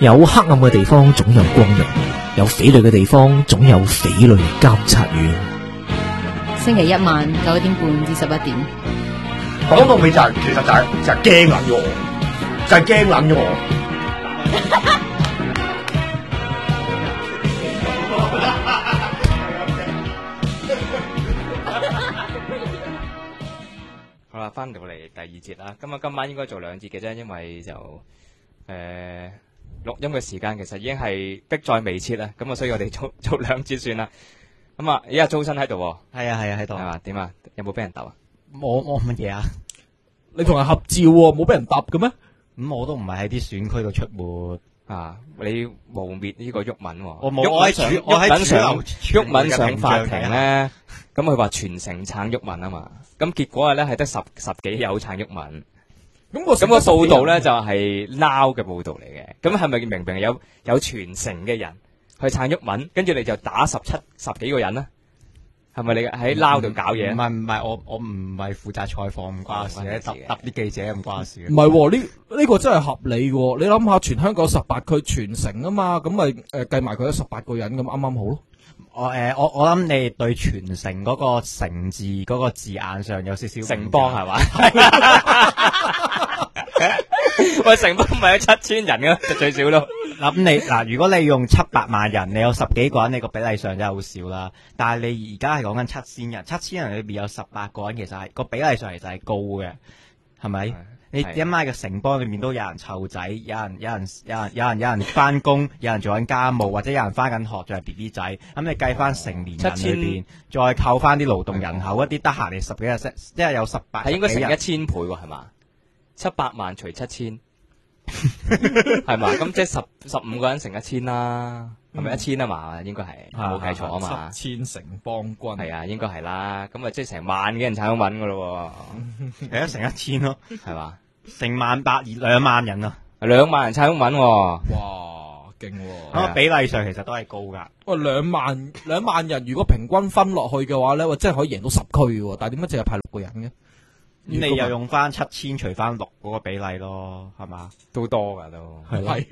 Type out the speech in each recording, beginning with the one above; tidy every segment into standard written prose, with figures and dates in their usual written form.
有黑暗嘅地方總有光明，有匪類嘅地方總有匪類監察院。 星期一晚9點半至11點。 講到尾就係、其實就係驚撚咗我，就係驚撚咗我。 好啦，翻到嚟第二節啦。咁啊，今晚應該做兩節嘅啫，因為就錄音嘅時間其實已經係迫在眉睫啦。咁啊，所以我哋做兩節算啦。咁啊，依家周身喺度喎。 係啊喺度。 係嘛？點啊？有冇俾人鬥啊？ 我乜嘢啊？ 你同人合照喎，冇俾人揼嘅咩？ 咁我都唔係喺啲選區度出沒。 啊！你污蔑呢個毓民喎， 我冇，我喺毓民上法庭咧，咁佢話全城撐毓民啊嘛，咁結果咧係得十幾友撐毓民，咁個報道咧就係 Now 嘅報道嚟嘅，咁係咪明明有全城嘅人去撐毓民，跟住你就打十幾個人咧？係咪你喺 Now 度搞嘢？ 唔係，我唔係負責採訪，唔關事嘅，揼啲記者唔關事嘅。 唔係喎，呢個真係合理喎。你諗下，全香港18區全城啊嘛，咁咪計埋佢有18個人咁啱啱好咯。 我諗你對全城嗰個城字嗰個字眼上有少少城邦係嘛？喂，城邦唔係有7000人嘅，就最少咯。 如果你用700萬人，你有10幾個人，你個比例上真係好少啦。但係你而家係講緊7000人，7000人裏邊有18個人，其實係個比例上其實係高嘅，係咪？你一晚嘅城邦裏面都有人湊仔，有人翻工，有人做緊家務，或者有人翻緊學，仲係 BB 仔。咁你計翻成年人裏邊，再扣翻啲勞動人口，一啲得閒嚟10幾日，即係有18。 係應該成1000倍喎，係嘛？700萬除7000，係嘛？咁即係15個人乘1000啦，係咪1000啊嘛？應該係冇計錯啊嘛。 7000城邦軍係啊，應該係啦。咁啊，即係成萬嘅人撐毓民噶咯喎， 係啊，乘1000咯， 係嘛？ 成2萬人啊 ，2萬人撐毓民喎。 哇，勁喎！ 咁比例上其實都係高噶。 喂，2萬人如果平均分落去嘅話咧，喂，真係可以贏到10區喎。但係點解淨係派6個人嘅？ 你又用翻7000除翻6嗰個比例咯，係嘛？ 都多噶都。 係。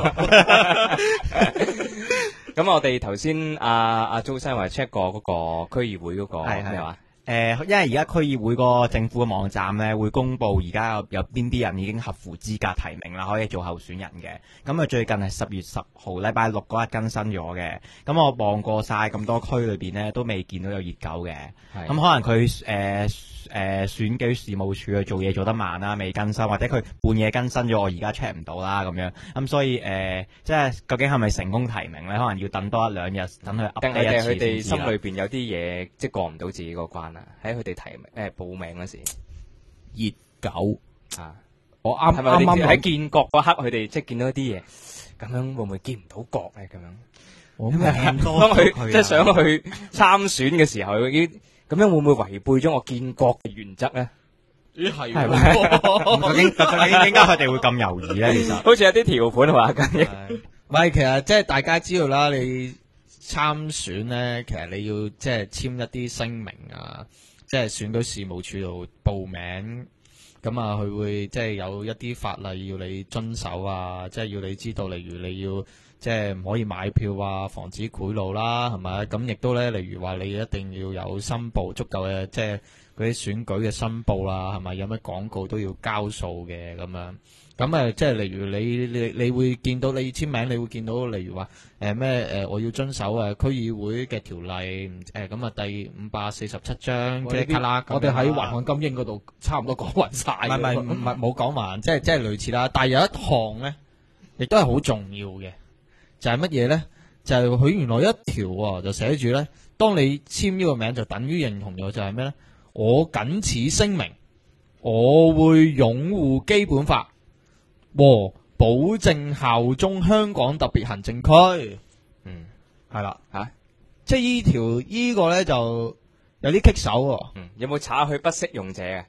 咁我哋頭先阿周生話 check 過嗰個區議會嗰個咩話？ 因為而家區議會個政府嘅網站咧，會公布而家有邊啲人已經合乎資格提名啦，可以做候選人嘅。咁啊，最近係10月10號禮拜6嗰日更新咗嘅。咁我望過晒咁多區裏邊咧，都未見到有熱狗嘅。咁可能佢選舉事務處去做嘢做得慢啦，未更新，或者佢半夜更新咗，我而家 check 唔到啦咁樣。咁所以即係究竟係咪成功提名咧？可能要等多1-2日，等佢 update 一次先知啦。定係佢哋心裏邊有啲嘢即係過唔到自己個關啊？喺佢哋提名報名嗰時， 熱狗啊！ 我啱喺建國嗰刻，佢哋即係見到一啲嘢，咁樣會唔會見唔到國咧？咁樣，當佢即係想去參選嘅時候，已經咁樣會唔會違背咗我建國嘅原則咧？ 咦係係咪？究竟點解佢哋會咁猶豫咧？其實好似有啲條款話緊。 唔係，其實即係大家知道啦，你參選咧，其實你要即係簽一啲聲明啊，即係選舉事務處度報名，咁啊佢會即係有一啲法例要你遵守啊，即係要你知道，例如你要即係唔可以買票啊，防止賄賂啦，係咪？咁亦都咧，例如話你一定要有申報足夠嘅，即係嗰啲選舉嘅申報啦，係咪？有咩廣告都要交數嘅咁樣。咁即係例如你會見到你簽名，你會見到例如話我要遵守區議會嘅條例咁啊第547章即係卡啦。我哋喺環看金英嗰度差唔多講勻晒。唔係冇講勻，即係類似啦。但係有一項咧，亦都係好重要嘅，就係乜嘢咧？就係佢原來一條就寫住咧，當你簽呢個名就等於認同咗就係咩咧？我謹此聲明，我會擁護基本法和保證效忠香港特別行政區。係啦吓，即係呢個咧就有啲棘手。 有冇查佢不適用者嘅？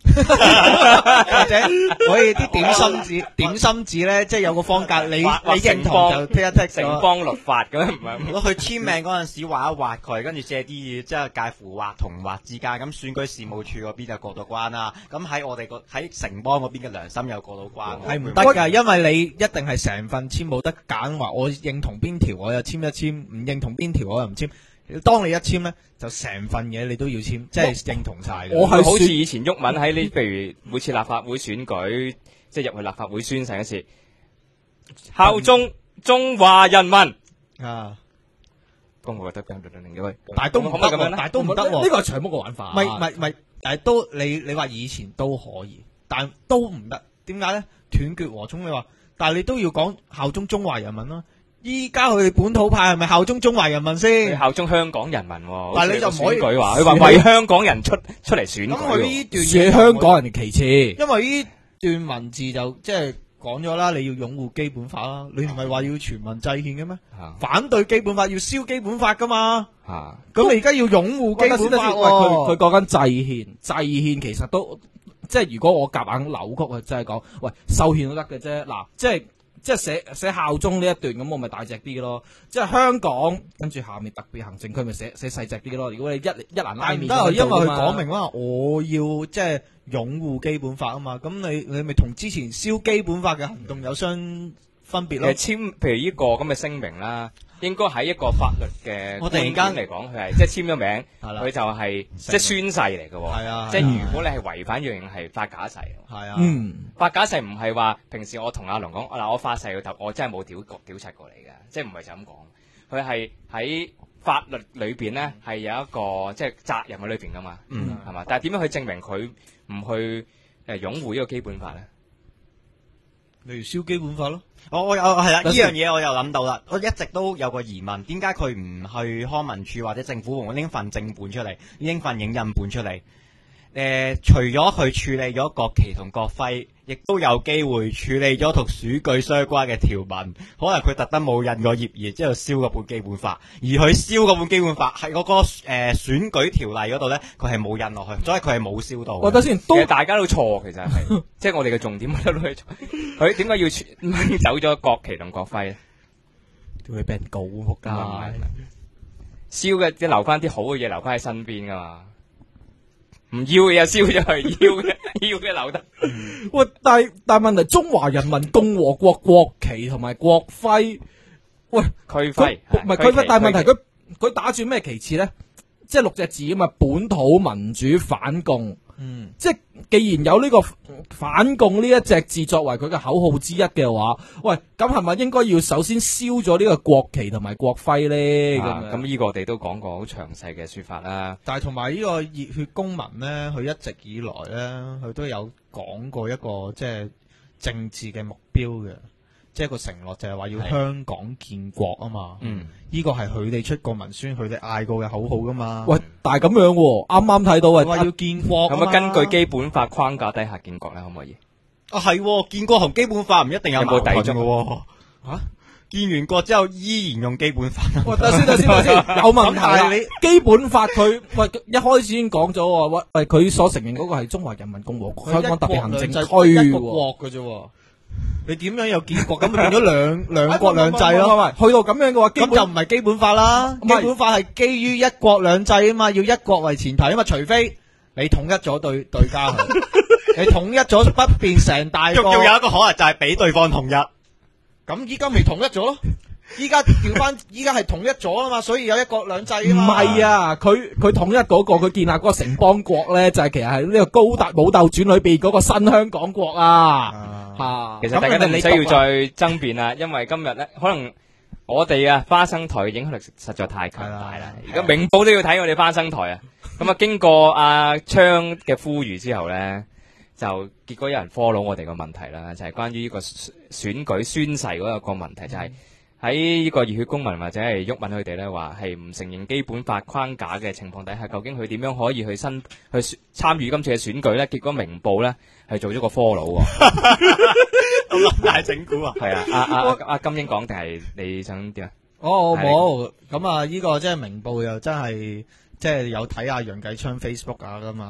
或者可以啲點心紙咧，即係有個方格，你認同就剔一剔城邦律法咁樣，唔係如果佢簽名嗰陣時畫一畫佢，跟住借啲嘢，即係介乎畫同畫之間，咁選舉事務處嗰邊就過到關啦。咁喺我哋喺城邦嗰邊嘅良心又過到關， 係唔得㗎，因為你一定係成份簽，冇得揀話我認同邊條我又簽一簽，唔認同邊條我又唔簽。當你一簽咧，就成份嘢你都要簽，即係認同晒嘅。 我係好似以前毓民喺呢，譬如每次立法會選舉，即係入去立法會宣誓嗰時，效忠中華人民啊。 咁我覺得咁嘅喂， 但係都唔得喎，但係都唔得喎。 呢個係長毛嘅玩法。 唔係，但係都你話以前都可以，但都唔得。點解咧？斷絕和衷你話，但係你都要講效忠中華人民啦。依家佢哋本土派係咪效忠中華人民先？ 效忠香港人民喎。 但係你就唔可以選舉話，佢話為香港人出嚟選舉。 咁佢呢段係香港人嘅其次。 因為呢段文字就即係講咗啦，你要擁護基本法啦，你唔係話要全民制憲嘅咩？反對基本法要燒基本法噶嘛？咁你而家要擁護基本法喎？ 佢講緊制憲，制憲其實都即係如果我夾硬扭曲啊，即係講喂修憲都得嘅啫。嗱，即係寫效忠呢一段咁，我咪大隻啲咯。即係香港跟住下面特別行政區咪寫細隻啲咯。如果你一蘭拉麵， 唔得，因為佢講明啦，我要即係擁護基本法啊嘛。咁你咪同之前燒基本法嘅行動有相分別咯。 譬如呢個咁嘅聲明啦，應該喺一個法律嘅我突然間嚟講，佢係即係簽咗名，佢就係即係宣誓嚟嘅喎。 係啊， 即係如果你係違反一樣係發假誓。 係啊， 發假誓唔係話平時我同阿龍講嗱，我發誓要我真係冇屌柒過你嘅，即係唔係就咁講。佢係喺法律裏邊咧係有一個即係責任喺裏邊噶嘛，係嘛？但係點樣去證明佢唔去擁護呢個基本法咧？ 例如燒基本法咯。 我係啦，呢樣嘢我又諗到啦。我一直都有個疑問，點解佢唔去康文署或者政府部門拎份正本出嚟，拎份影印本出嚟？除咗佢處理咗國旗同國徽，亦都有機會處理咗同選舉相關嘅條文。可能佢特登冇印過頁，然之後燒嗰本基本法，而佢燒嗰本基本法喺嗰個選舉條例嗰度咧，佢係冇印落去，所以佢係冇燒到。 我覺得先， 其實大家都錯，其實係即係我哋嘅重點都係錯。佢點解要拎走咗國旗同國徽咧？ 叫佢俾人告仆街。 燒嘅即係留翻啲好嘅嘢留翻喺身邊噶嘛。唔要嘅又燒咗佢，要嘅留得。 喂，但係問題，中華人民共和國國旗同埋國徽，喂， 區徽唔係區徽，但係問題佢打住咩旗幟咧？即係6隻字啊嘛，本土民主反共。即係既然有呢個反共呢一隻字作為佢嘅口號之一嘅話，喂，咁係咪應該要首先燒咗呢個國旗同埋國徽咧？ 咁呢個我哋都講過好詳細嘅說法啦。 但係同埋呢個熱血公民咧，佢一直以來咧，佢都有講過一個即係政治嘅目標嘅，即係個承諾就係話要香港建國啊嘛。呢個係佢哋出過文宣，佢哋嗌過嘅口號噶嘛。 喂，但係咁樣喎，啱啱睇到話要建國， 咁啊根據基本法框架底下建國咧，可唔可以？ 係建國同基本法唔一定有矛盾嘅喎。 建完國之後依然用基本法。 喂，等先，有問題啦！你基本法佢喂一開始已經講咗話，喂佢所承認嗰個係中華人民共和國香港特別行政區一個國嘅啫。你點樣有建國咁變咗兩國兩制咯？ 去到咁樣嘅話， 咁就唔係基本法啦。基本法係基於一國兩制啊嘛，要一國為前提啊嘛。除非你統一咗對家佢，你統一咗不變成大國。 仲有一個可能就係俾對方統一。 咁依家咪統一咗咯？依家調翻，依家係統一咗啊嘛，所以有一國兩制啊嘛。 唔係啊，佢統一嗰個，佢建立嗰個城邦國咧，就係其實係呢個高達武鬥傳裏邊嗰個新香港國啊。 其實大家都唔需要再爭辯啦，因為今日咧，可能我哋啊花生台嘅影響力實在太強大啦。而家明報都要睇我哋花生台啊。咁啊，經過阿昌嘅呼籲之後咧，就結果有人 follow 我哋個問題啦，就係關於呢個選舉宣誓嗰個問題，就係喺呢個熱血公民或者係毓民佢哋咧話係唔承認基本法框架嘅情況底下，究竟佢點樣可以去參與今次嘅選舉咧？結果明報咧係做咗個 follow 喎， 咁大整蠱啊！ 係啊，阿金英講定係你想點啊？ 冇咁啊！呢個即係明報又真係即係有睇下楊繼昌 Facebook 啊噶嘛。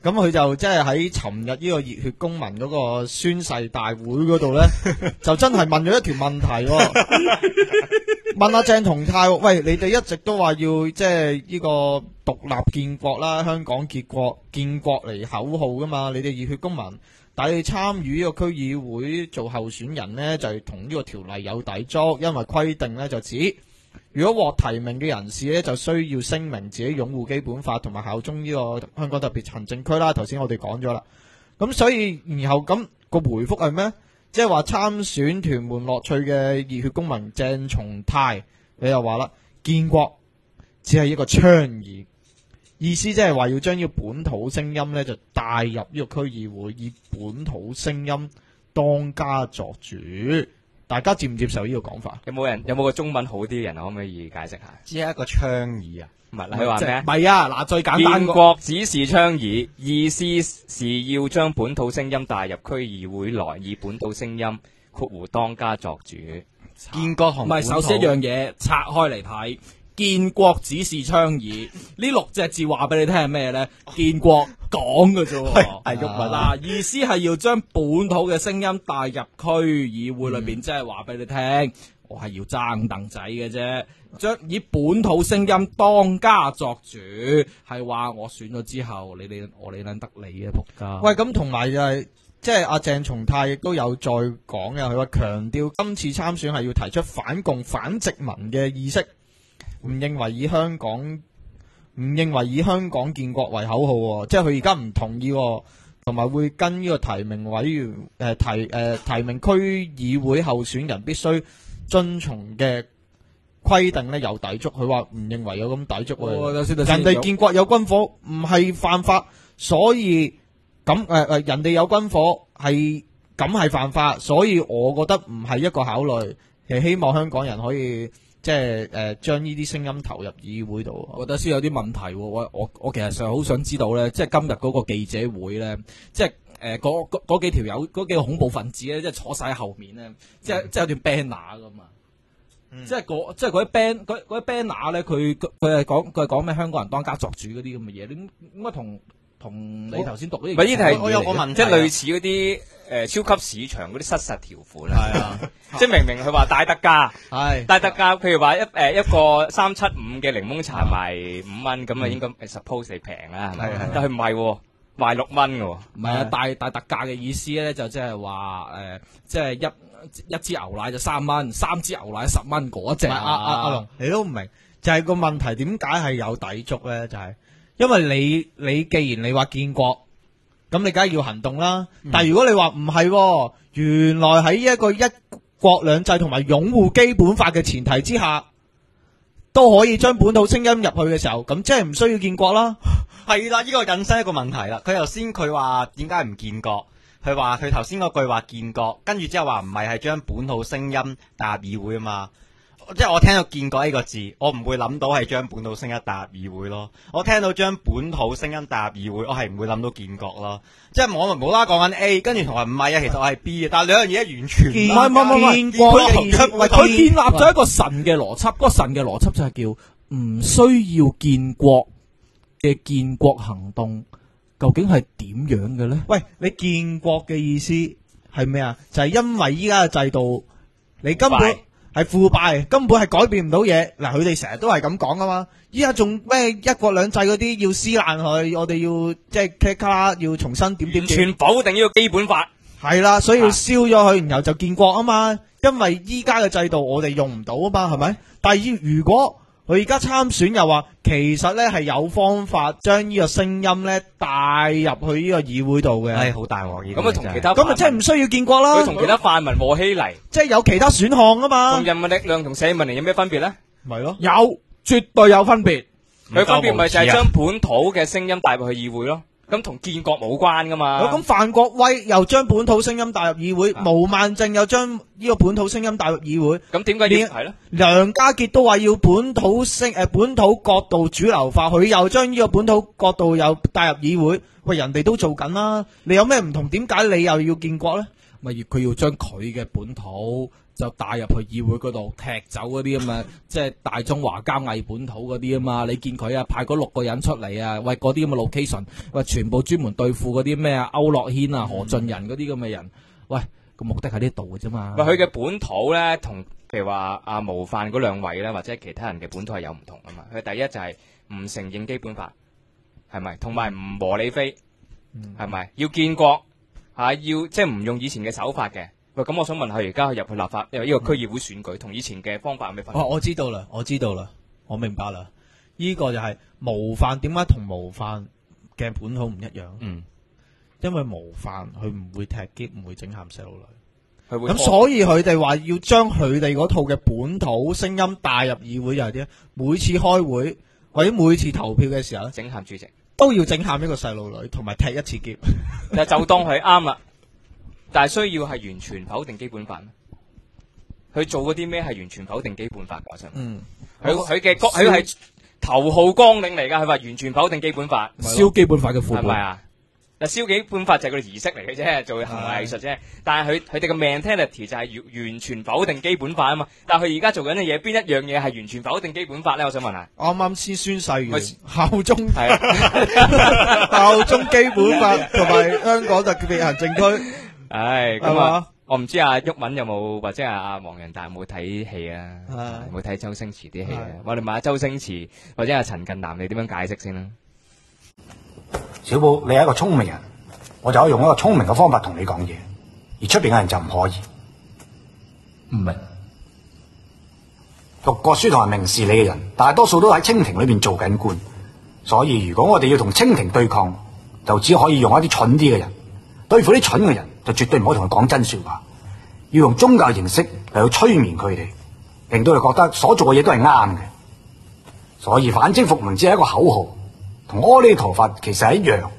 咁佢就即係喺尋日呢個熱血公民嗰個宣誓大會嗰度咧，就真係問咗一條問題喎，問阿鄭松泰喎，喂，你哋一直都話要即係呢個獨立建國啦，香港建國嚟口號噶嘛，你哋熱血公民，但係你參與呢個區議會做候選人呢，就係同呢個條例有抵觸，因為規定呢就指，如果獲提名嘅人士呢，就需要聲明自己擁護基本法同埋效忠呢個香港特別行政區啦。頭先我哋講咗啦，咁所以然後咁個回覆係咩？即係話參選屯門樂趣嘅熱血公民鄭松泰，你又話啦，建國只係一個倡議，意思即係話要將呢個本土聲音呢就帶入呢個區議會，以本土聲音當家作主。大家接唔接受呢個講法？ 有冇個中文好啲嘅人可唔可以解釋下？ 只係一個倡議啊， 唔係，佢話咩？ 唔係啊，嗱，最簡單建國只是倡議，意思是要將本土聲音帶入區議會內，以本土聲音括弧當家作主。 建國同唔係，首先一樣嘢拆開嚟睇，建國只是倡議，呢6隻字話俾你聽係咩咧？建國講嘅啫喎， 係郁文嗱，意思係要將本土嘅聲音帶入區議會裏邊，即係話俾你聽，我係要爭凳仔嘅啫，將以本土聲音當家作主，係話我選咗之後，我理撚得你啊，仆街！ 喂，咁同埋就係即係阿鄭松泰亦都有再講嘅，佢話強調今次參選係要提出反共反殖民嘅意識，唔認為以香港建國為口號喎，即係佢而家唔同意喎，同埋會跟呢個提名委員提名區議會候選人必須遵從嘅規定呢有抵觸，佢話唔認為有咁抵觸喎。人哋建國有軍火唔係犯法，所以咁人哋有軍火係咁係犯法，所以我覺得唔係一個考慮，係希望香港人可以即係將呢啲聲音投入議會度。 我覺得先有啲問題喎，我其實上好想知道咧，即係今日嗰個記者會咧，即係嗰幾條友嗰幾個恐怖分子咧，即係坐晒喺後面咧，即係有段 banner 噶嘛，即係嗰啲 banner 咧，佢係講咩香港人當家作主嗰啲咁嘅嘢，應該同你頭先讀嗰啲， 唔係呢啲係我有個問題， 即係類似嗰啲超級市場嗰啲失實條款係啊，即係明佢話大特價，大特價，譬如話一個375嘅檸檬茶賣5蚊，咁啊應該 suppose 係平啦，係咪？但係唔係喎，賣6蚊嘅喎。 唔係啊，大特價嘅意思咧就即係話即係一支牛奶就3蚊，3支牛奶10蚊嗰隻。 阿龍，你都唔明，就係個問題點解係有抵觸咧？就係因為你既然你話建國，咁你梗係要行動啦。但係如果你話唔係，原來喺一個一國兩制同埋擁護基本法嘅前提之下，都可以將本土聲音入去嘅時候，咁即係唔需要建國啦。 係啦，呢個引申一個問題啦。佢頭先佢話點解唔建國？佢話佢頭先嗰句話建國，跟住之後話唔係將本土聲音帶入議會啊嘛。即係我聽到建國呢個字，我唔會諗到係將本土聲音帶入議會咯。我聽到將本土聲音帶入議會，我係唔會諗到建國咯。即係我冇啦講緊 A， 跟住同埋唔係啊，其實我係 B 嘅，但係兩樣嘢完全唔係建國嘅意思，佢建立咗一個神嘅邏輯，嗰個神嘅邏輯就係叫唔需要建國嘅建國行動，究竟係點樣嘅咧？ 喂，你建國嘅意思係咩啊？就係因為依家嘅制度，你根本係腐敗，根本係改變唔到嘢。嗱，佢哋成日都係咁講噶嘛。依家仲咩一國兩制嗰啲要撕爛佢，我哋要即係卡要重新點全否定呢個基本法。 係啦，所以要燒咗佢，然後就建國啊嘛。因為依家嘅制度我哋用唔到啊嘛，係咪？但係如果佢而家參選又話，其實咧係有方法將呢個聲音咧帶入去呢個議會度嘅， 係好大鑊。 咁啊同其他咁啊即係唔需要建國啦。 佢同其他泛民和稀泥， 即係有其他選項啊嘛。 同人民力量同社民連有咩分別咧？ 咪咯， 有絕對有分別。 佢分別咪就係將本土嘅聲音帶入去議會咯。咁同建國冇關噶嘛？ 咁范國威又將本土聲音帶入議會，毛孟靜又將呢個本土聲音帶入議會。 咁點解要係咧？ 梁家傑都話要本土角度主流化，佢又將呢個本土角度又帶入議會。喂，人哋都做緊啦，你有咩唔同？點解你又要建國咧？ 咪佢要將佢嘅本土就帶入去議會嗰度踢走嗰啲咁嘅，即係大中華加偽本土嗰啲啊嘛。你見佢啊派嗰6個人出嚟啊，喂嗰啲咁嘅 location， 喂全部專門對付嗰啲咩啊區諾軒啊何俊仁嗰啲咁嘅人，喂個目的喺呢度嘅啫嘛。 喂，佢嘅本土咧同譬如話阿模範嗰2位咧，或者其他人嘅本土係有唔同啊嘛。佢第一就係唔承認基本法，係咪？同埋唔和理非，係咪？要建國要即係唔用以前嘅手法嘅。喂，咁我想問下，而家入去立法呢個區議會選舉，同以前嘅方法有咩分別？ 我知道啦，我明白啦。呢個就係模範，點解同模範嘅本土唔一樣？因為模範佢唔會踢篋，唔會整鹹細路女。咁所以佢哋話要將佢哋嗰套嘅本土聲音帶入議會，就係啲每次開會或者每次投票嘅時候咧， 整鹹主席都要整鹹一個細路女，同埋踢一次篋。 就當佢啱啦。但係需要係完全否定基本法咩？佢做嗰啲咩係完全否定基本法㗎？我想佢係頭號綱領嚟㗎，佢話完全否定基本法， 燒基本法嘅副本係咪啊？嗱，燒基本法就係佢哋儀式嚟嘅啫，做行為藝術啫。但係佢哋嘅 mentality 就係完全否定基本法啊嘛。但係佢而家做緊嘅嘢，邊一樣嘢係完全否定基本法咧？我想問下。 啱啱先宣誓完效忠效忠基本法同埋香港特別行政區。 唉，咁啊，我唔知阿毓民有冇或者阿黃仁達有冇睇戲啊？有冇睇周星馳啲戲啊？我哋問下周星馳或者阿陳近南，你點樣解釋先啦？ 小寶，你係一個聰明人，我就可以用一個聰明嘅方法同你講嘢，而出邊嘅人就唔可以。 唔明。 讀過書同埋明事理嘅人，大多數都喺清廷裏邊做緊官，所以如果我哋要同清廷對抗，就只可以用一啲蠢啲嘅人。對付啲蠢嘅人，就絕對唔可以同佢講真說話，要用宗教形式嚟去催眠佢哋，令到佢覺得所做嘅嘢都係啱嘅。所以反清復明只係一個口號，同阿彌陀佛其實係一樣。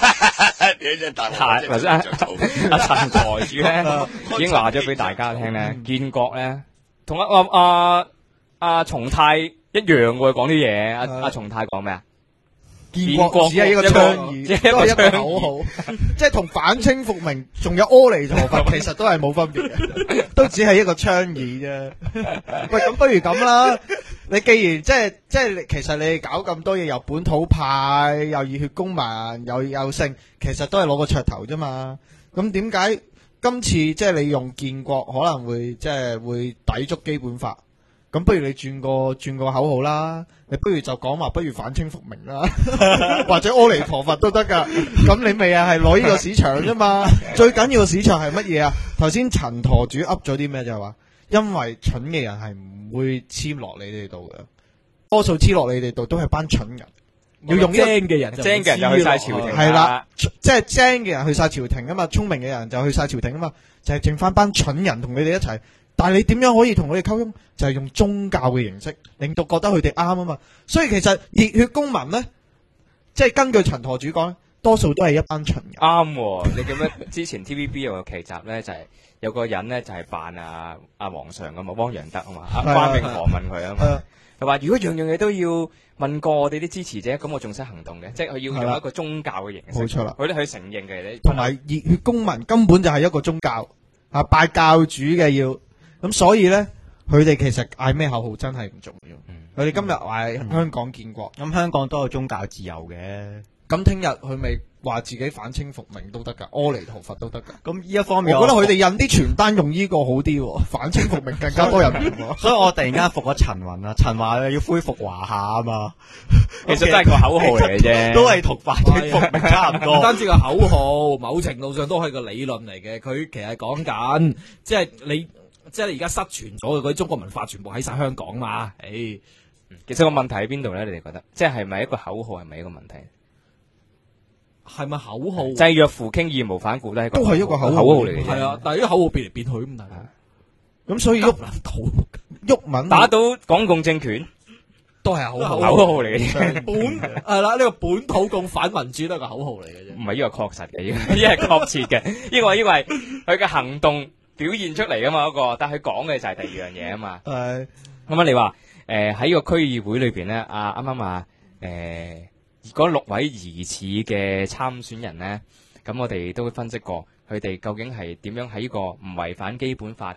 阿陳台主咧已經話咗俾大家聽咧，建國咧同阿松泰一樣喎，講啲嘢。阿松泰講咩啊？ 建國只係一個倡議，都係一個口號，即係同反清復明仲有阿彌陀佛其實都係冇分別嘅，都只係一個倡議啫。喂，咁不如咁啦，你既然即係其實你搞咁多嘢，又本土派，又熱血公民，又剩，其實都係攞個噱頭啫嘛。咁點解今次即係你用建國可能會即係會抵觸基本法？咁不如你轉個口號啦，你不如就講話不如反清復明啦，或者阿彌陀佛都得噶。咁你咪係攞呢個市場啫嘛。最緊要嘅市場係乜嘢啊？頭先陳舵主噏咗啲咩就係話，因為蠢嘅人係唔會黐落你哋度嘅，多數黐落你哋度都係班蠢人。要用精嘅人就去晒朝廷， 係啦，即係精嘅人去晒朝廷啊嘛，聰明嘅人就去晒朝廷啊嘛，就係剩翻班蠢人同你哋一齊。但係你點樣可以同佢哋溝通？就係用宗教嘅形式，令到覺得佢哋啱啊嘛。所以其實熱血公民咧，即係根據陳舵主講咧，多數都係一班蠢人。 啱，你記唔記得之前 TVB 有個劇集咧，就係有個人咧就係扮阿皇上噶嘛，汪洋德啊嘛，關詠荷問佢啊嘛，佢話如果樣樣嘢都要問過我哋啲支持者，咁我仲使行動嘅，即係佢要用一個宗教嘅形式。 冇錯啦， 佢哋去承認嘅你。 同埋熱血公民根本就係一個宗教啊，拜教主嘅要。咁所以咧，佢哋其實嗌咩口號真係唔重要。佢哋今日嗌香港建國， 咁香港都有宗教自由嘅。 咁聽日佢咪話自己反清復明都得噶，阿彌陀佛都得噶。 咁呢一方面， 我覺得佢哋印啲傳單用呢個好啲，反清復明更加多人用。 所以我突然間服咗陳雲啊，陳話要恢復華夏啊嘛， 其實真係個口號嚟嘅啫， 都係同反清復明差唔多。 唔單止個口號，某程度上都係個理論嚟嘅。佢其實講緊，即係你而家失傳咗嘅嗰啲中國文化，全部喺晒香港嘛。 其實個問題喺邊度咧？你哋覺得，即係咪一個口號，係咪一個問題？ 係咪口號？ 濟弱扶傾，義無反顧咧， 都係一個口號嚟嘅。 係啊，但係啲口號變嚟變去咁， 咁所以毓民打倒港共政權都係口號嚟嘅。 係啦，呢個本土共反民主都係個口號嚟嘅啫。 唔係呢個確實嘅，呢個係確切嘅。呢個係佢嘅行動表現出嚟啊嘛，嗰個。但係佢講嘅就係第二樣嘢啊嘛。 係咁啊，你話喺個區議會裏邊咧，啱啱嗰6位疑似嘅參選人呢，咁我哋都分析過，佢哋究竟係點樣喺呢個唔違反基本法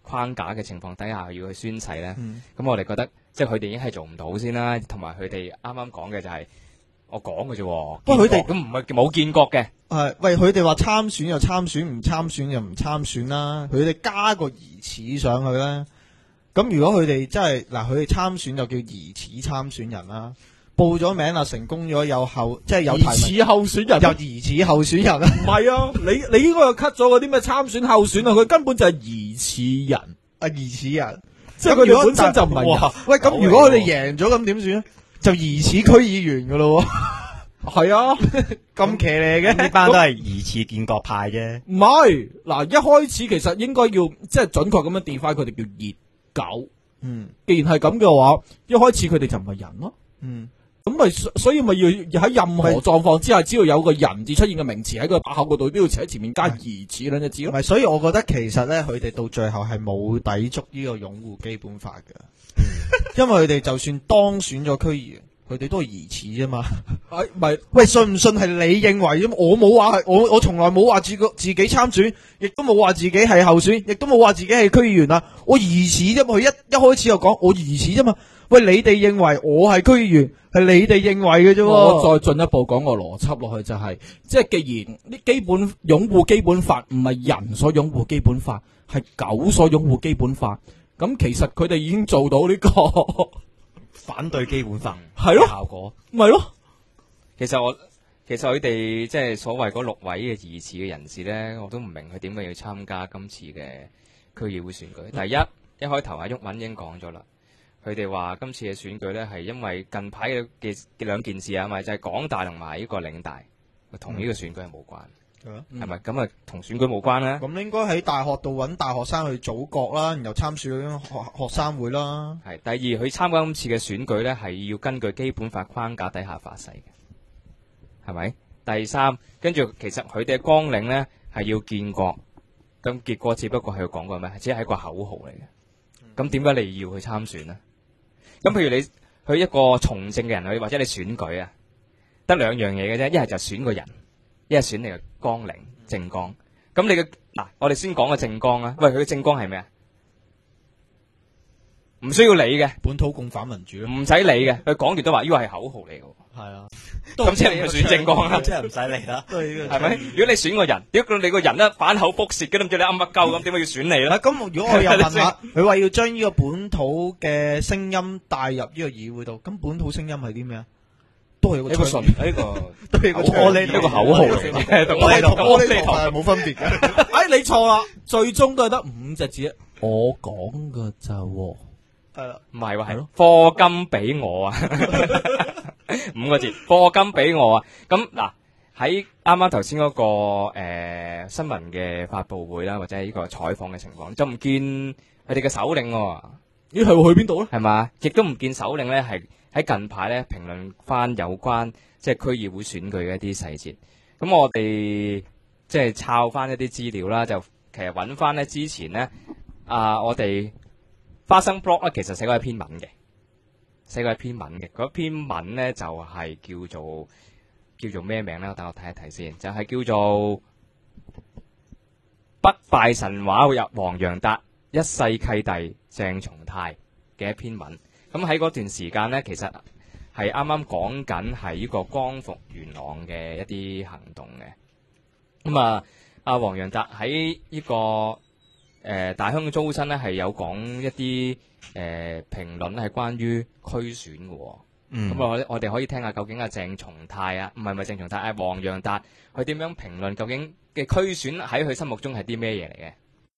框架嘅情況底下要去宣誓咧，咁、 嗯我哋覺得即係佢哋已經係做唔到先啦，同埋佢哋啱啱講嘅就係、我講嘅啫喎， 不過佢哋咁唔係冇見過嘅。 喂，佢哋話參選又參選，唔參選又唔參選啦。佢哋加個疑似上去啦。咁如果佢哋真係嗱，佢哋參選就叫疑似參選人啦。報咗名啦，成功咗即係有提名疑似候選人， 有疑似候選人啊。 唔係啊，你應該又 cut 咗嗰啲咩參選候選啊，佢根本就係疑似人， 疑似人， 即係佢哋本身就唔係人。 喂，咁如果佢哋贏咗，咁點算咧？就疑似區議員噶咯喎。 係啊， 咁騎呢嘅， 呢班都係疑似建國派啫。 唔係嗱，一開始其實應該要即係準確咁樣 define 佢哋叫熱狗。既然係咁嘅話，一開始佢哋就唔係人咯。咁咪所以咪要喺任何狀況之下，只要有個人字出現嘅名詞喺個把口嗰度，都要喺前面加疑似兩隻字咯。 唔係，所以我覺得其實咧，佢哋到最後係冇抵觸呢個擁護基本法嘅，因為佢哋就算當選咗區議員，佢哋都係疑似啫嘛。 唔係， 喂，信唔信係你認為啫？我冇話我從來冇話自己參選，亦都冇話自己係候選，亦都冇話自己係區議員啊。我疑似啫嘛，佢一開始就講我疑似啫嘛。喂，你哋認為我係區議員，係你哋認為嘅啫。 我再進一步講個邏輯落去就係、即係既然呢基本擁護基本法唔係人所擁護基本法，係狗所擁護基本法，咁其實佢哋已經做到呢、個反對基本法係咯效果， 咪咯。 其實佢哋即係所謂嗰6位嘅疑似嘅人士咧，我都唔明佢點解要參加今次嘅區議會選舉。第一開頭阿毓民已經講咗啦。佢哋話今次嘅選舉咧係因為近排嘅兩件事啊，咪就係港大同埋呢個嶺大，同呢個選舉係冇關，係咪？咁啊同選舉冇關咧？ 咁應該喺大學度揾大學生去組閣啦，然後參選學生會啦。 係第二，佢參加今次嘅選舉咧係要根據基本法框架底下發誓嘅，係咪？第三，跟住其實佢哋嘅綱領咧係要建國，咁結果只不過係佢講過咩？只係一個口號嚟嘅。咁點解你要去參選呢？咁譬如你去一個從政嘅人去，或者你選舉啊，得兩樣嘢嘅啫，一係就選個人，一係選你嘅綱領政綱。咁你嘅嗱，我哋先講個政綱啊。喂，佢嘅政綱係咩啊？唔需要理嘅， 本土共反民主咯， 唔使理嘅。佢講完都話呢個係口號嚟嘅。 係啊， 咁即係你要選政綱啦， 即係唔使理啦， 係咪？如果你選個人，屌你個人咧反口覆舌嘅，都唔知你噏乜鳩咁，點解要選你咧？ 咁如果我又問下，佢話要將呢個本土嘅聲音帶入呢個議會度，咁本土聲音係啲咩啊？都係一個信，呢個都係個呢個口號嚟嘅，同我呢個係冇分別嘅。 哎，你錯啦，最終都係得5隻字，我講嘅咋喎。 係啦， 唔係喎，係咯，課金俾我啊，5個字，課金俾我啊。咁嗱，喺啱啱頭先嗰個新聞嘅發佈會啦，或者係呢個採訪嘅情況，就唔見佢哋嘅首領喎。 咦，係喎，去邊度咧？ 係嘛，亦都唔見首領咧，係喺近排咧評論翻有關即係區議會選舉嘅一啲細節。咁我哋即係抄翻一啲資料啦，就其實揾翻咧之前咧我哋花生 blog 咧，其實寫過一篇文嘅，嗰篇文咧就係叫做咩名咧？等我睇一睇先，就係叫做不敗神話入黃洋達一世契弟鄭松泰嘅一篇文。咁喺嗰段時間咧，其實係啱啱講緊係呢個光復元朗嘅一啲行動嘅。咁阿黃洋達喺呢個大鄉嘅租親咧係有講一啲評論係關於區選嘅喎。咁我哋可以聽下究竟阿鄭松泰啊，唔係鄭松泰，黃洋達佢點樣評論究竟嘅區選喺佢心目中係啲咩嘢嚟嘅？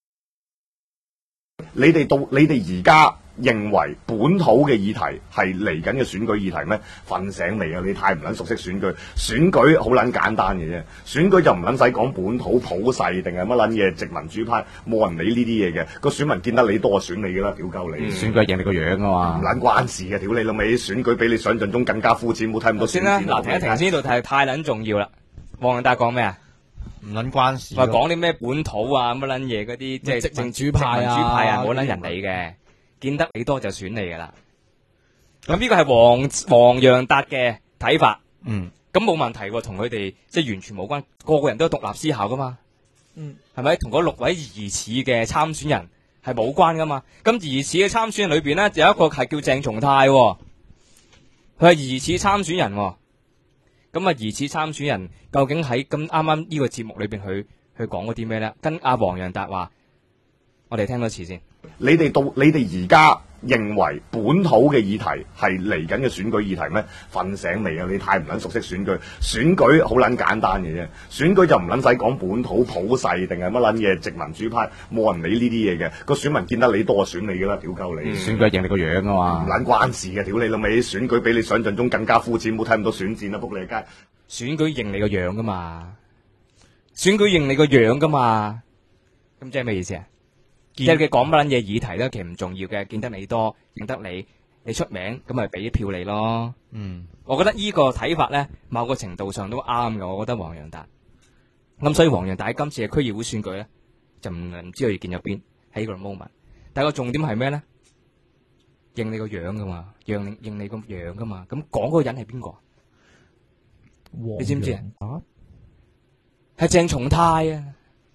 你哋而家認為本土嘅議題係嚟緊嘅選舉議題咩？瞓醒未啊？你太唔撚熟悉選舉，選舉好撚簡單嘅啫。選舉就唔撚使講本土普世定係乜撚嘢殖民主派，冇人理呢啲嘢嘅。個選民見得你多，選你㗎啦，屌鳩你。 選舉贏你個樣啊嘛， 唔撚關事嘅，屌你老味。選舉比你想象中更加膚淺，冇睇咁多選先啦。嗱，停一停先，呢度太撚重要啦。黃洋達講咩啊？ 唔撚關事。 話講啲咩本土啊乜撚嘢嗰啲，即係殖民主派啊， 冇撚人理嘅。見得你多就選你噶啦，咁呢個係黃洋達嘅睇法，咁冇問題喎，同佢哋即係完全冇關，個個人都有獨立思考噶嘛，係咪？同嗰6位疑似嘅參選人係冇關噶嘛。咁疑似嘅參選人裏邊咧，有一個係叫鄭松泰喎，佢係疑似參選人喎。咁啊，疑似參選人究竟喺咁啱啱呢個節目裏邊去講嗰啲咩咧？跟阿黃洋達話，我哋聽多次先。 你哋而家認為本土嘅議題係嚟緊嘅選舉議題咩？瞓醒未啊？你太唔撚熟悉選舉，選舉好撚簡單嘅啫。選舉就唔撚使講本土普世定係乜撚嘢殖民主派，冇人理呢啲嘢嘅。個選民見得你多就選你噶啦，屌鳩你。 選舉認你個樣啊嘛， 唔撚關事嘅，屌你老味！選舉比你想象中更加膚淺，冇睇咁多選戰啦，仆你街。 選舉認你個樣噶嘛，選舉認你個樣噶嘛，咁即係咩意思啊？即係佢講乜撚嘢議題咧，其實唔重要嘅，見得你多，認得你出名，咁咪俾啲票你咯。我覺得呢個睇法咧，某個程度上都啱嘅。我覺得黃洋達，咁所以黃洋達喺今次嘅區議會選舉咧，就唔知佢意見入邊喺呢個 moment。但係個重點係咩咧？認你個樣噶嘛，認你個樣噶嘛。咁講嗰個人係邊個？你知唔知啊？係鄭松泰啊！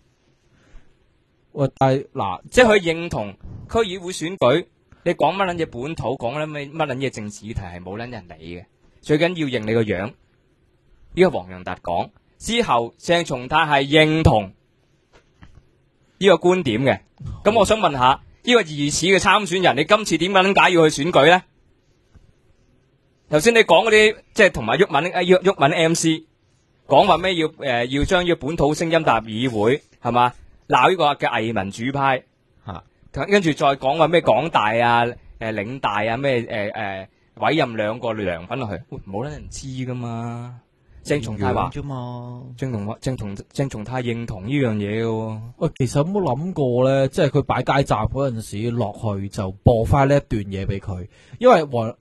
喂，但係嗱， 即係佢認同區議會選舉，你講乜撚嘢本土，講乜撚嘢政治議題係冇撚人理嘅，最緊要認你個樣。呢個黃洋達講之後，鄭松泰係認同呢個觀點嘅。咁我想問下，呢個疑似嘅參選人，你今次點解要去選舉咧？頭先你講嗰啲，即係同埋毓民 MC 講話咩要將呢個本土聲音踏入議會，係嘛？鬧呢個嘅偽民主派，跟住再講話咩港大啊、嶺大啊咩委任2個良粉落去，冇得人知噶嘛。鄭松泰話啫嘛，鄭松泰認同呢樣嘢嘅。 喂，其實有冇諗過咧？即係佢擺街站嗰陣時落去就播翻呢一段嘢俾佢，因為黃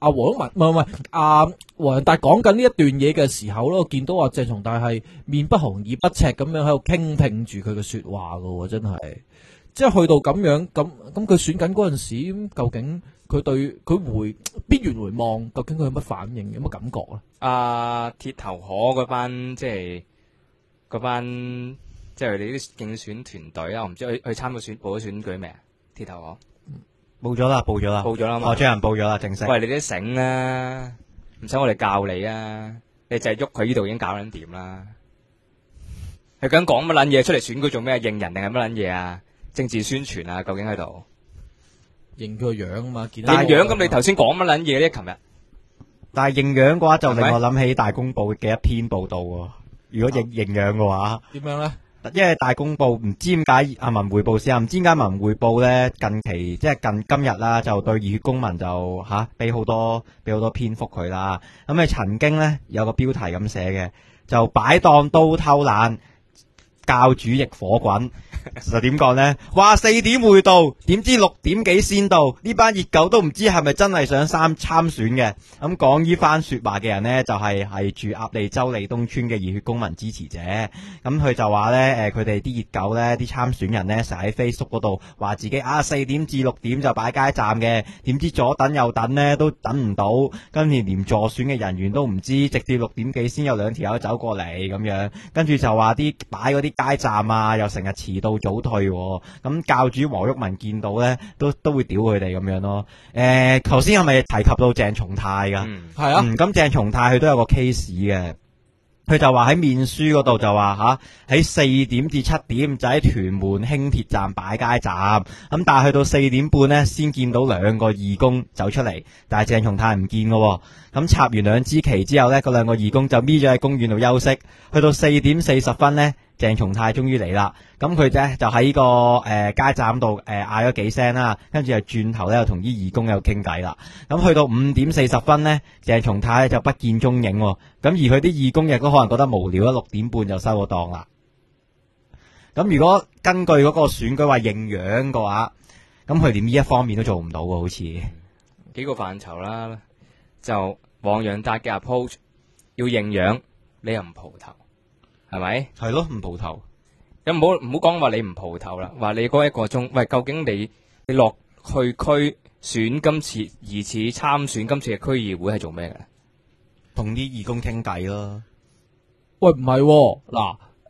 洋達講緊呢一段嘢嘅時候咧，我見到話鄭松泰係面不紅耳不赤咁樣喺度傾聽住佢嘅說話噶，真係，即係去到咁樣咁佢選緊嗰陣時，究竟佢對佢邊緣回望，究竟佢有乜反應，有乜感覺咧？ 鐵頭河嗰班即係佢哋啲競選團隊啊，我唔知去參咗報咗選舉未啊？鐵頭河報咗啦嘛，將人報咗啦，正式。 喂，你啲醒啦，唔使我哋教你啊，你就係喐佢呢度已經搞撚掂啦。佢究竟講乜撚嘢出嚟選舉做咩？認人定係乜撚嘢啊？政治宣傳啊？究竟喺度認佢個樣啊嘛？ 認樣咁，你頭先講乜撚嘢咧？琴日？ 但係認樣嘅話，就令我諗起大公報嘅一篇報道喎。如果認樣嘅話， 點樣咧？ 因為大公報唔知點解文匯報先啊，唔知點解文匯報咧近期即係今日啦，就對熱血公民就俾好多篇幅佢啦。咁佢曾經咧有個標題咁寫嘅，就擺檔都偷懶，教主亦火滾。就點講呢？話4點會到，點知6點幾先到？呢班熱狗都唔知係咪真係想參選嘅。咁講呢番說話嘅人呢，就係住鴨脷洲利東村嘅熱血公民支持者。咁佢就話呢，佢哋啲熱狗呢，啲參選人呢，成日喺 Facebook 嗰度話自己4點至6點就擺街站嘅，點知左等右等呢，都等唔到，跟住連助選嘅人員都唔知，直至6點幾先有2條友走過嚟咁樣，跟住就話啲擺嗰啲街站啊，又成日遲到早退，咁教主黃毓民見到咧，都會屌佢哋咁樣咯。頭先係咪提及到鄭松泰噶？係啊。咁鄭松泰佢都有個 case 嘅，佢就話喺面書嗰度就話喺4點至7點就喺屯門輕鐵站擺街站，咁但係去到4點半咧先見到2個義工走出嚟，但係鄭松泰唔見噶。咁插完2支旗之後咧，嗰2個義工就眯咗喺公園度休息。去到4點40分咧，鄭松泰終於嚟啦。咁佢咧就喺個街站度嗌咗幾聲啦，跟住又轉頭咧又同啲義工又傾偈啦。咁去到5點40分咧，鄭松泰就不見蹤影。咁而佢啲義工亦都可能覺得無聊啦，6點半就收咗檔啦。咁如果根據嗰個選舉話認樣嘅話，咁佢連呢一方面都做唔到喎，好似幾個範疇啦。就黃洋達嘅 approach 要認樣，你又唔蒲頭，係咪？ 係咯，唔蒲頭。 咁唔好講話你唔蒲頭啦，話你嗰1個鐘，喂，究竟你落去區選今次疑似參選今次嘅區議會係做咩嘅？ 同啲義工傾偈咯。 喂，唔係嗱，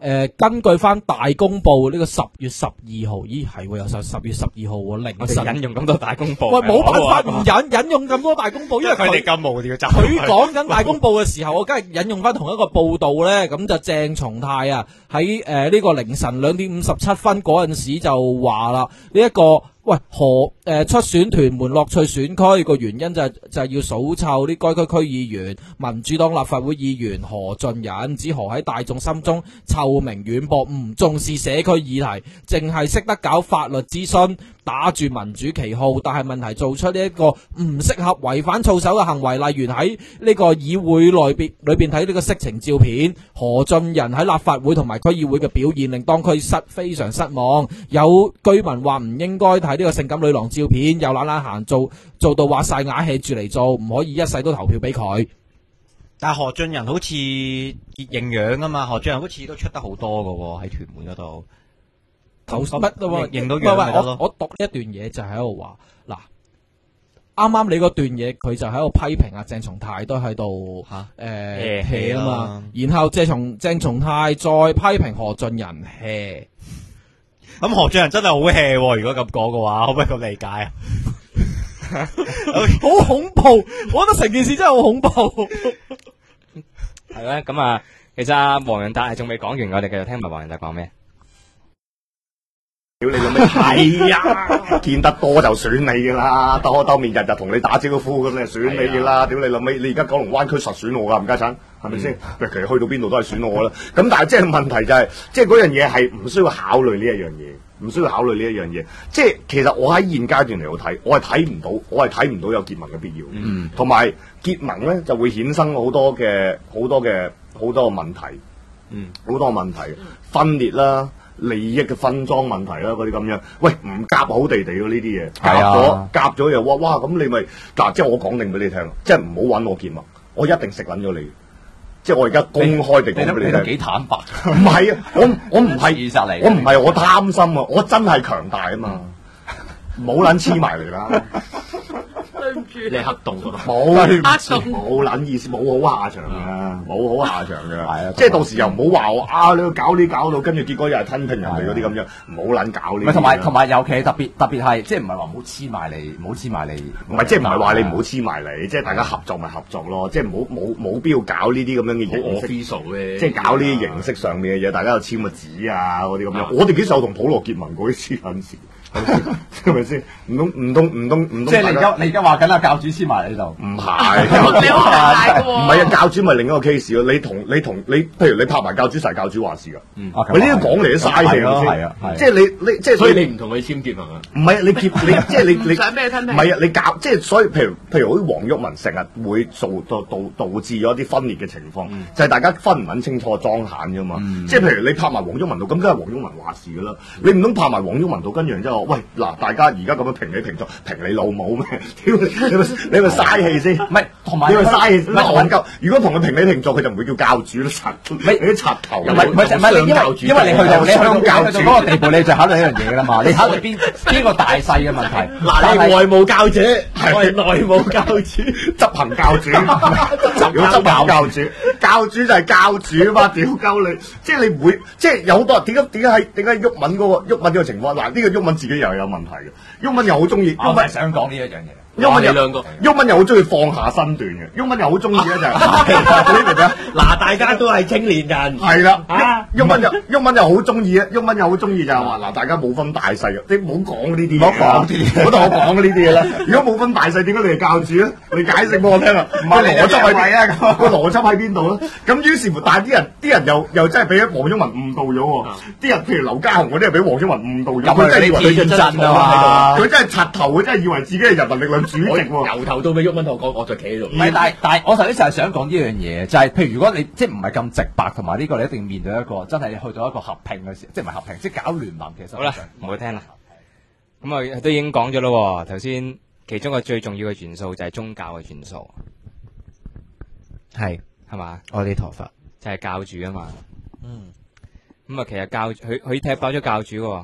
根據翻大公報呢個10月12號，咦係喎，有10月12號喎凌我晨哋引用咁多大公報， 喂，冇辦法唔引用咁多大公報，因為佢哋咁無聊就佢講緊大公報嘅時候，我梗係引用翻同一個報道咧。咁就鄭松泰啊，喺呢個凌晨2:57嗰陣時就話啦，呢一個。喂，出選屯門樂趣選區個原因就係要數臭啲該區區議員，民主黨立法會議員何俊仁，指何喺大眾心中臭名遠播，唔重視社區議題，淨係識得搞法律諮詢，打住民主旗號，但係問題做出呢一個唔適合違反操守嘅行為，例如喺呢個議會裏邊睇呢個色情照片，何俊仁喺立法會同埋區議會嘅表現令當區非常失望，有居民話唔應該睇呢個性感女郎照片，又懶懶閒做到話晒瓦氣住嚟做，唔可以一世都投票俾佢。 但係何俊仁好似結營養啊嘛，何俊仁好似都出得好多噶喎，喺屯門嗰度。 乜咯？ 認到樣咪得咯。 我讀呢一段嘢就喺度話，嗱，啱啱你嗰段嘢佢就喺度批評啊鄭松泰都喺度hea 啊嘛，然後鄭松泰再批評何俊仁 hea。 咁何俊仁真係好 hea 喎，如果咁講嘅話，可唔可以咁理解啊？ 好恐怖，我覺得成件事真係好恐怖。 係咧，咁啊，其實阿黃仁達係仲未講完，我哋繼續聽埋黃仁達講咩？ 屌你老味，係啊，見得多就選你噶啦，兜面日日同你打招呼咁，你選你噶啦。屌你老味，你而家九龍灣區實選我噶，唔家產係咪先？其實去到邊度都係選我啦。咁但係即係問題就係，即係嗰樣嘢係唔需要考慮呢一樣嘢，唔需要考慮呢一樣嘢。即係其實我喺現階段嚟到睇，我係睇唔到有結盟嘅必要。同埋結盟咧就會衍生好多嘅問題。好多問題，分裂啦。利益嘅分贓問題啦，嗰啲咁樣，喂唔夾好地喎呢啲嘢，夾咗又哇咁你咪嗱，即係我講定俾你聽，即係唔好揾我結盟，我一定食撚咗你，即係我而家公開地講俾你聽， 你都幾坦白， 唔係啊，我唔係事實嚟， 我唔係我貪心啊，我真係強大啊嘛，冇撚黐埋嚟啦。 對唔住，你黑洞嗰度冇撚意思，冇好下場嘅，冇好下場嘅，係啊，即係到時又唔好話我啊，你搞到，跟住結果又係吞併人哋嗰啲咁樣，唔好撚搞呢啲。 同埋尤其特別係，即係唔係話唔好黐埋嚟，唔好黐埋嚟， 唔係即係唔係話你唔好黐埋嚟，即係大家合作咪合作咯，即係冇必要搞呢啲咁樣嘅形式嘅，即係搞呢啲形式上面嘅嘢，大家又簽個紙啊嗰啲咁樣。我哋幾時有同普羅結盟嗰啲黐撚線？係咪先？唔通？ 即係你而家話緊啦，教主黐埋你就唔係，唔係啊！教主咪另一個 case 咯。你同你，譬如你拍埋教主實教主話事噶。你呢啲講嚟都嘥氣係啊， 即係你即係所以你唔同佢簽結盟啊？ 唔係你結你即係你想咩吞併？ 唔係啊！你教即係所以譬如好似黃毓民成日會導致咗啲分裂嘅情況，就係大家分唔撚清楚莊閒啫嘛。即係譬如你拍埋黃毓民度，咁梗係黃毓民話事噶啦。你唔通拍埋黃毓民度，跟住然之後喂嗱，大家而家咁樣評你評錯，評你老母咩？屌你咪嘥氣先， 唔係同埋你咪嘥氣，唔係戇鳩。如果同佢評你評錯，佢就唔會叫教主咯，你啲柒頭。 唔係因為你去到嗰個地步，你就考慮一樣嘢啦嘛。你考慮邊個大細嘅問題？ 嗱，你外務教者係內務教主，執行教主，執行教主，教主就係教主嘛。屌鳩你，即係你唔會，即係有好多人點解毓民嗰個情況？嗱，呢個毓民自己又有問題嘅，毓民又好中意， 我唔係想講呢一樣嘢。 毓民又好中意放下身段嘅，毓民又好中意咧就係，你明唔明啊？ 嗱，大家都係青年人， 係啦，毓民又好中意啊，毓民又好中意就係話嗱，大家冇分大細嘅，你唔好講呢啲嘢，唔好講，我同我講呢啲嘢啦。如果冇分大細，點解你係教主咧？你解釋俾我聽啊！唔係邏輯喺邊啊？個邏輯喺邊度咧？咁於是乎，但係啲人又真係俾黃毓民誤導咗喎。啲人譬如劉家雄嗰啲，係俾黃毓民誤導咗。佢真係以為佢真啊！佢真係柒頭，佢真係以為自己係人民力量主席喎。 由頭到尾毓民同我講，我就企喺度。 唔係，但係我頭先就係想講呢樣嘢，就係譬如如果你即係唔係咁直白，同埋呢個你一定面對一個真係去到一個合併嘅時，即係唔係合併，即係搞聯盟其實。 好啦，唔好聽啦。咁啊都已經講咗咯，頭先其中個最重要嘅元素就係宗教嘅元素， 係嘛？ 阿彌陀佛就係教主啊嘛。咁啊，其實佢踢爆咗教主喎，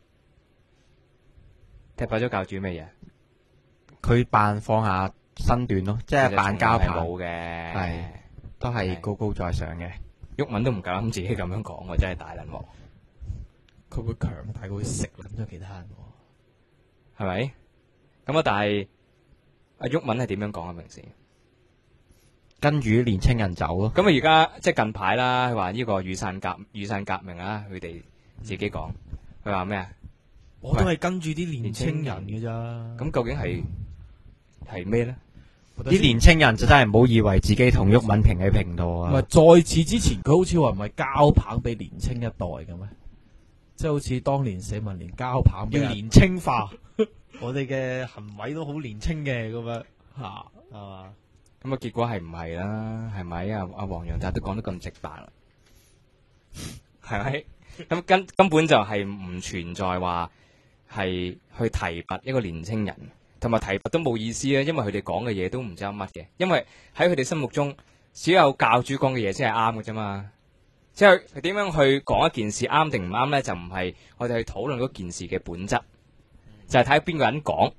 踢爆咗教主咩嘢？ 佢扮放下身段咯，即係扮交棒冇嘅， 係都係高高在上嘅。 毓民都唔夠膽自己咁樣講，我真係大撚鑊。 佢會強大，佢會食撚咗其他人喎， 係咪？咁啊，但係阿毓民係點樣講啊？平時跟住年青人走咯。 咁啊，而家即係近排啦，佢話呢個雨傘革命啊，佢哋自己講，佢話咩啊？ 我都係跟住啲年青人嘅咋。 咁究竟係咩咧？ 啲年青人就真係唔好以為自己同毓民平起平坐啊！ 唔係在此之前，佢好似話唔係交棒俾年青一代嘅咩？即係好似當年社民連交棒俾人要年青化，我哋嘅行為都好年青嘅咁樣嚇， 係嘛？ 咁啊，結果係唔係啦？係咪啊？阿黃洋達都講得咁直白啦，係咪？咁根本就係唔存在話係去提拔一個年青人。同埋提拔都冇意思啊，因為佢哋講嘅嘢都唔知有乜嘅，因為喺佢哋心目中，只有教主講嘅嘢先係啱嘅啫嘛。即係佢點樣去講一件事啱定唔啱咧，就唔係我哋去討論嗰件事嘅本質，就係睇邊個人講。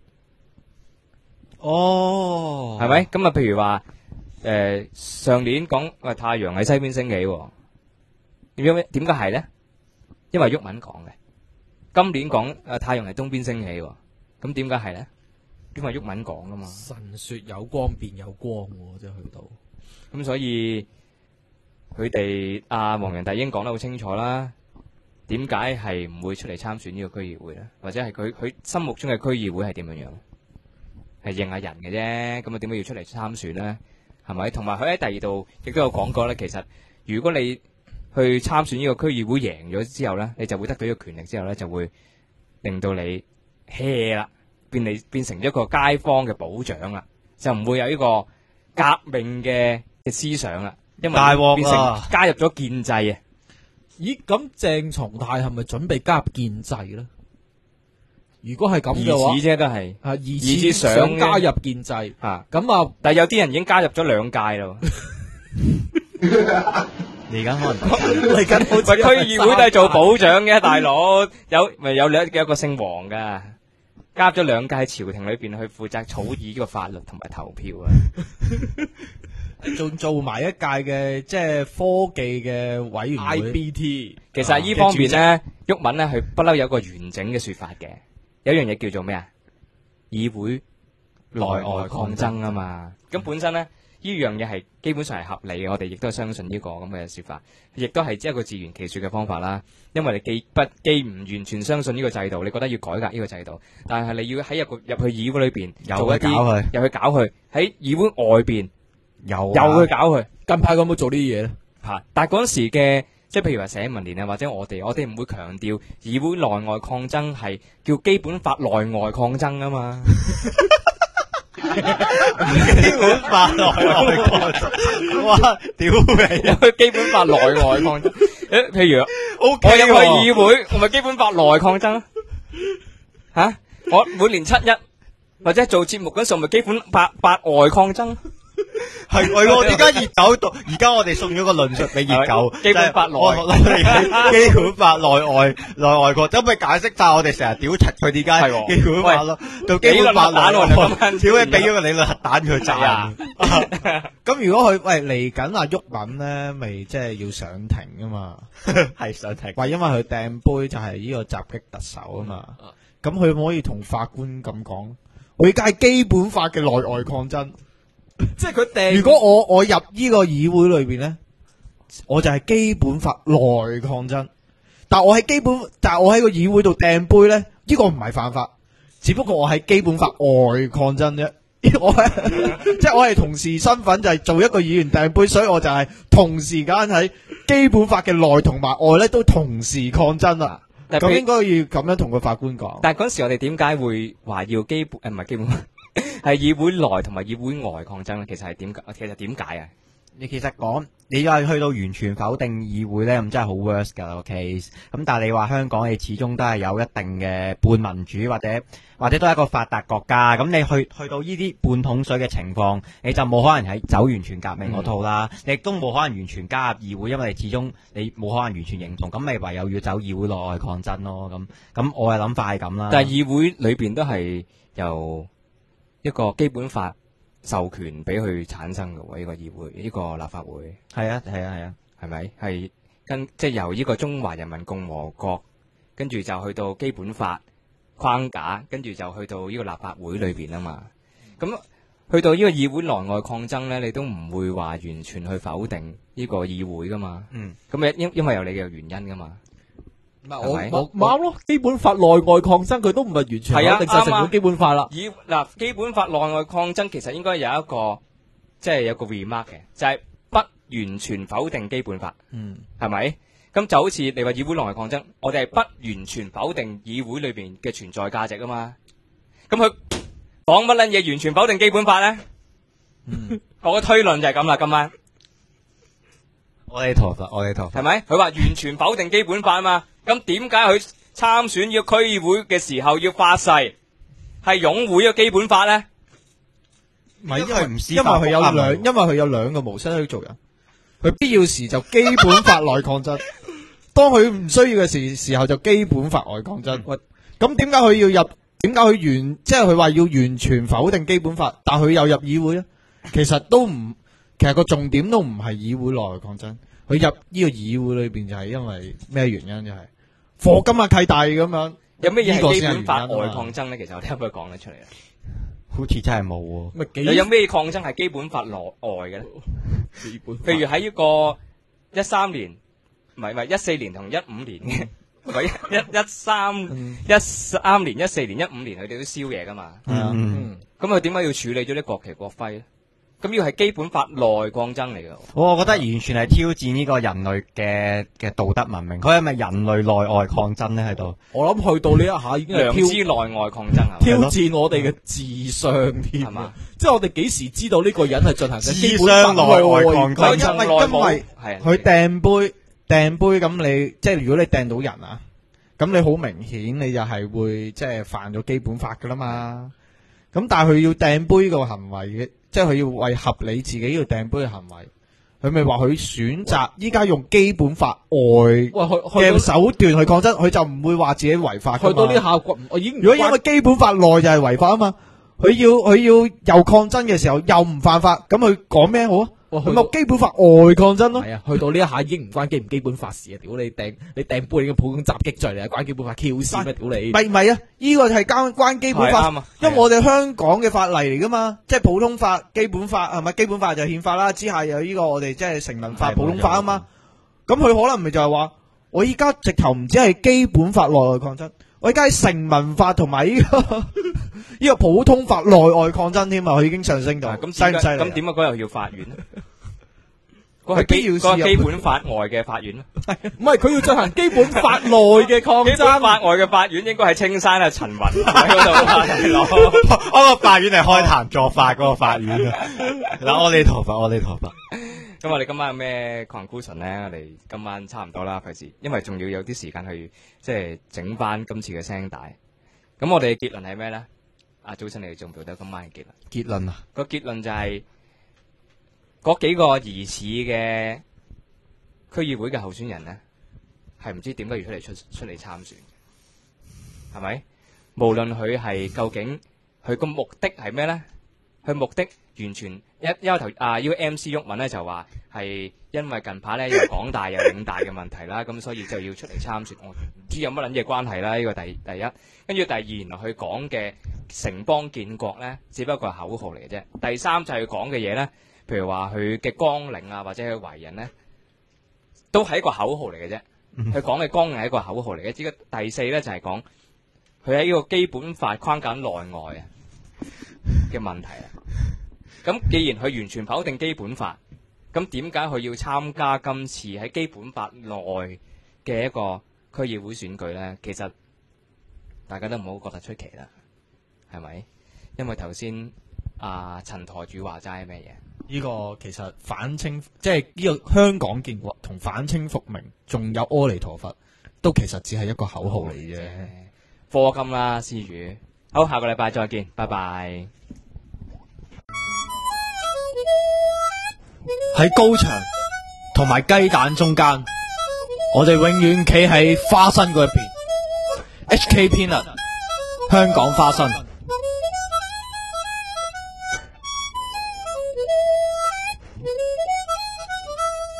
哦， 係咪？咁啊，譬如話上年講太陽喺西邊升起，點解係咧？因為毓民講嘅。今年講太陽喺東邊升起，咁點解係咧？因為毓民講噶嘛， 神說有光便有光喎，即係去到咁，所以佢哋黃洋達已經講得好清楚啦。點解係唔會出嚟參選呢個區議會咧？或者係佢心目中嘅區議會係點樣樣？係認下人嘅啫。咁啊，點解要出嚟參選咧？係咪？同埋佢喺第二度亦都有講過咧。其實如果你去參選呢個區議會贏咗之後咧，你就會得到呢個權力之後咧，就會令到你 hea 啦。變成一個街坊嘅保長啦，就唔會有呢個革命嘅思想啦，因為變成加入咗建制啊！ 咦，咁鄭松泰係咪準備加入建制咧？如果係咁嘅話， 疑似啫都係， 疑似想加入建制啊！ 咁啊， 但係有啲人已經加入咗2屆咯。 嚟緊可能嚟緊好似區議會都係做保長嘅，大佬有個姓黃噶。加咗2屆喺朝廷裏邊去負責草擬呢個法律同埋投票啊， 仲做埋一屆嘅即係科技嘅委員會 IBT。 其實喺呢方面咧，毓民咧佢不嬲有一個完整嘅說法嘅，有一樣嘢叫做咩啊？議會內外抗爭啊嘛。咁本身咧呢樣嘢係基本上係合理嘅，我哋亦都係相信呢個咁嘅說法，亦都係一個自圓其說嘅方法啦。因為你既唔完全相信呢個制度，你覺得要改革呢個制度，但係你要喺入去議會裏邊做一啲，又去搞佢喺議會外邊又去搞佢。 近排有冇做呢啲嘢咧？ 吓，但係嗰陣時嘅即係譬如話社民連啊，或者我哋唔會強調議會內外抗爭係叫基本法內外抗爭啊嘛。 基本法內外抗爭，哇！屌你， 有基本法內外抗爭。譬如我入去議會，我咪基本法內抗爭吓？我每年7·1或者做節目嗰時候，咪基本法外抗爭。 係喎，點解熱狗到？而家我哋送咗個論述俾熱狗， 基本法內基本法內外抗爭，咪解釋晒我哋成日屌柒佢點解基本法咯，到基本法內外抗爭，屌你俾咗個理論核彈佢炸。 咁如果佢嚟緊阿毓民咧，咪即係要上庭噶嘛？ 係上庭， 因為佢掟杯就係呢個襲擊特首啊嘛。咁佢可以同法官咁講，我而家係基本法嘅內外抗爭。即係佢掟。如果我入呢個議會裏邊咧，我就係基本法內抗爭。但我喺個議會度掟杯咧，呢個唔係犯法，只不過我喺基本法外抗爭啫。即係我係同時身份就係做一個議員掟杯，所以我就係同時間喺基本法嘅內同埋外咧都同時抗爭啦。咁應該要咁樣同個法官講。 但係嗰時我哋點解會話要唔係基本法？係議會內同埋議會外抗爭咧，其實係點？其實點解啊？ 你其實講，你又係去到完全否定議會咧，咁真係好 worse 噶個 case。咁但係你話香港，你始終都係有一定嘅半民主或者都係一個發達國家。咁你去到呢啲半桶水嘅情況，你就冇可能係走完全革命嗰套啦。你亦都冇可能完全加入議會，因為你始終你冇可能完全認同。咁咪唯有要走議會內外抗爭咯。咁我嘅諗法係咁啦。 但係議會裏邊都係由一個基本法授權俾佢產生嘅喎，呢個議會，呢個立法會。 係啊， 係咪？係即係由呢個中華人民共和國，跟住就去到基本法框架，跟住就去到呢個立法會裏邊啊嘛。咁去到呢個議會內外抗爭咧，你都唔會話完全去否定呢個議會噶嘛。咁因為有你嘅原因噶嘛。 我啱咯，基本法內外抗爭佢都唔係完全否定就成本基本法啦。 基本法內外抗爭其實應該有一個即係有個 remark 嘅，就係不完全否定基本法。係咪？咁就好似你話議會內外抗爭，我哋係不完全否定議會裏邊嘅存在價值啊嘛。咁佢講乜撚嘢完全否定基本法咧？我嘅推論就係咁啦，今晚我哋陀佛， 係咪？佢話完全否定基本法啊嘛。咁點解佢參選呢個區議會嘅時候要發誓係擁護呢個基本法咧？ 唔係因為唔司因為法佢有兩個模式去做人，佢必要時就基本法內抗爭，當佢唔需要嘅時候就基本法外抗爭。咁點解佢要入？點解佢即係佢話要完全否定基本法，但佢又入議會咧？其實個重點都唔係議會內外抗爭，佢入呢個議會裏邊就係因為咩原因？就係課金啊契弟咁樣。 有咩嘢係基本法呢個先係原因外抗爭咧？其實我哋可唔可以講得出嚟啊？ 好似真係冇喎。 有咩抗爭係基本法內外嘅咧？譬如喺呢個13年，唔係14年同15年嘅，唔係13年、14年、15年，佢哋都燒嘢噶嘛。咁佢點解要處理咗啲國旗國徽咧？咁呢個係基本法內抗爭嚟嘅。 我覺得完全係挑戰呢個人類嘅道德文明。佢係咪人類內外抗爭咧？喺度， 我諗去到呢一下已經係良知內外抗爭啊！ 挑戰我哋嘅智商添，係嘛？即係我哋幾時知道呢個人係進行緊基本法內外抗爭？ 因為佢掟杯咁，你即係如果你掟到人啊，咁你好明顯你就係會即係犯咗基本法噶啦嘛。咁但係佢要掟杯個行為嘅。即係佢要為合理自己要掟杯嘅行為，佢咪話佢選擇依家用基本法外嘅手段去抗爭，佢就唔會話自己違法。 去到呢下，我已經如果因為基本法內就係違法啊嘛，佢要又抗爭嘅時候又唔犯法，咁佢講咩好啊？佢咪基本法外抗爭咯。 係啊，去到呢一下已經唔關基本法事啊！屌你掟杯嘅普通襲擊罪嚟啊，關基本法 Q 事咩？屌你！ 唔係啊，呢個係關基本法，因為我哋香港嘅法例嚟噶嘛，即係普通法、基本法係咪？基本法就係憲法啦，之下有呢個我哋即係成文法、普通法啊嘛。咁佢可能咪就係話，我依家直頭唔止係基本法內外抗爭，我而家係成文法同埋呢個普通法內外抗爭添啊！佢已經上升到咁犀唔犀利？咁點解嗰日要法院咧？嗰係基本法外嘅法院咯， 唔係佢要進行基本法內嘅抗爭。 基本法外嘅法院應該係青山啊陳雲喺嗰度啊，大佬。 嗰個法院係開壇作法嗰個法院啊。嗱，阿彌陀佛。 咁我哋今晚有咩 conclusion 咧？我哋今晚差唔多啦，費事，因為仲要有啲時間去即係整翻今次嘅聲帶。咁我哋嘅結論係咩咧？阿早晨你哋做唔做得今晚嘅結論？ 結論啊？ 個結論就係嗰幾個疑似嘅區議會嘅候選人咧，係唔知點解要出嚟參選，係咪？無論佢係究竟佢個目的係咩咧？佢目的完全一開頭呢個 MC 毓民咧就話係因為近排咧有港大有嶺大嘅問題啦，咁所以就要出嚟參選。我唔知有乜撚嘢關係啦，呢個第一。跟住第二，原來佢講嘅城邦建國咧，只不過係口號嚟嘅啫。第三就係佢講嘅嘢咧，譬如話佢嘅綱領啊，或者佢為人咧，都係一個口號嚟嘅啫。佢講嘅綱領係一個口號嚟嘅。只個第四咧就係講佢喺呢個基本法框架內外啊嘅問題啊。咁既然佢完全否定基本法，咁點解佢要參加今次喺基本法內嘅一個區議會選舉咧？其實大家都唔好覺得出奇啦，係咪？因為頭先陳台主話齋咩嘢？ 呢個其實反清，即係呢個香港建國同反清復明，仲有阿彌陀佛，都其實只係一個口號嚟啫。 課金啦，施主。好，下個禮拜再見，拜拜。 喺高牆同埋雞蛋中間，我哋永遠企喺花生嗰一邊。HK Peanut，香港花生。